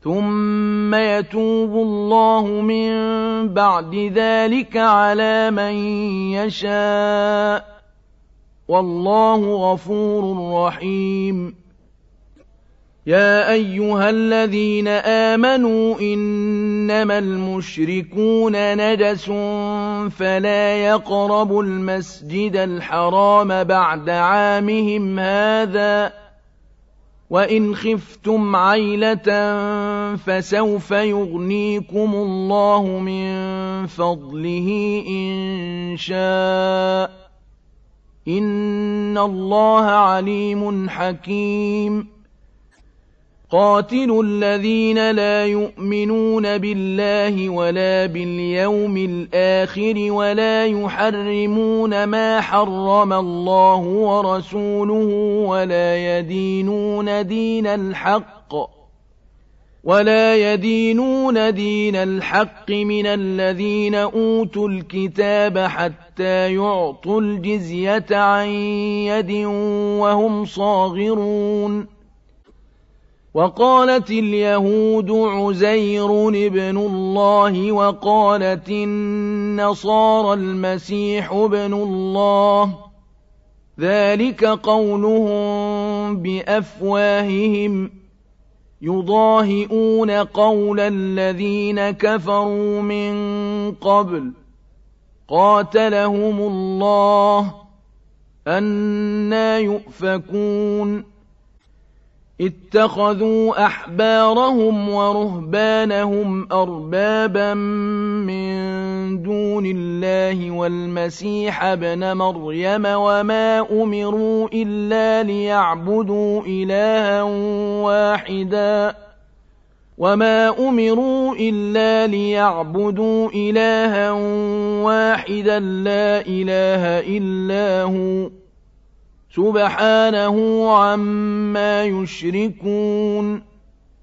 ثم يتوب الله من بعد ذلك على من يشاء والله غفور رحيم يا أيها الذين آمنوا إنما المشركون نجس فلا يقربوا المسجد الحرام بعد عامهم هذا وإن خفتم عيلة فسوف يغنيكم الله من فضله إن شاء إن الله عليم حكيم قاتلوا الذين لا يؤمنون بالله ولا باليوم الآخر ولا يحرمون ما حرم الله ورسوله ولا يدينون دين الحق من الذين أوتوا الكتاب حتى يعطوا الجزية عن يد وهم صاغرون وقالت اليهود عزير ابن الله وقالت النصارى المسيح ابن الله ذلك قولهم بأفواههم يضاهئون قول الذين كفروا من قبل قاتلهم الله أنى يؤفكون اتخذوا أحبارهم ورهبانهم أربابا من دون الله والمسيح ابن مريم وما أمروا إلا ليعبدوا إلها واحدا لا إله إلا هو سبحانه عما يشركون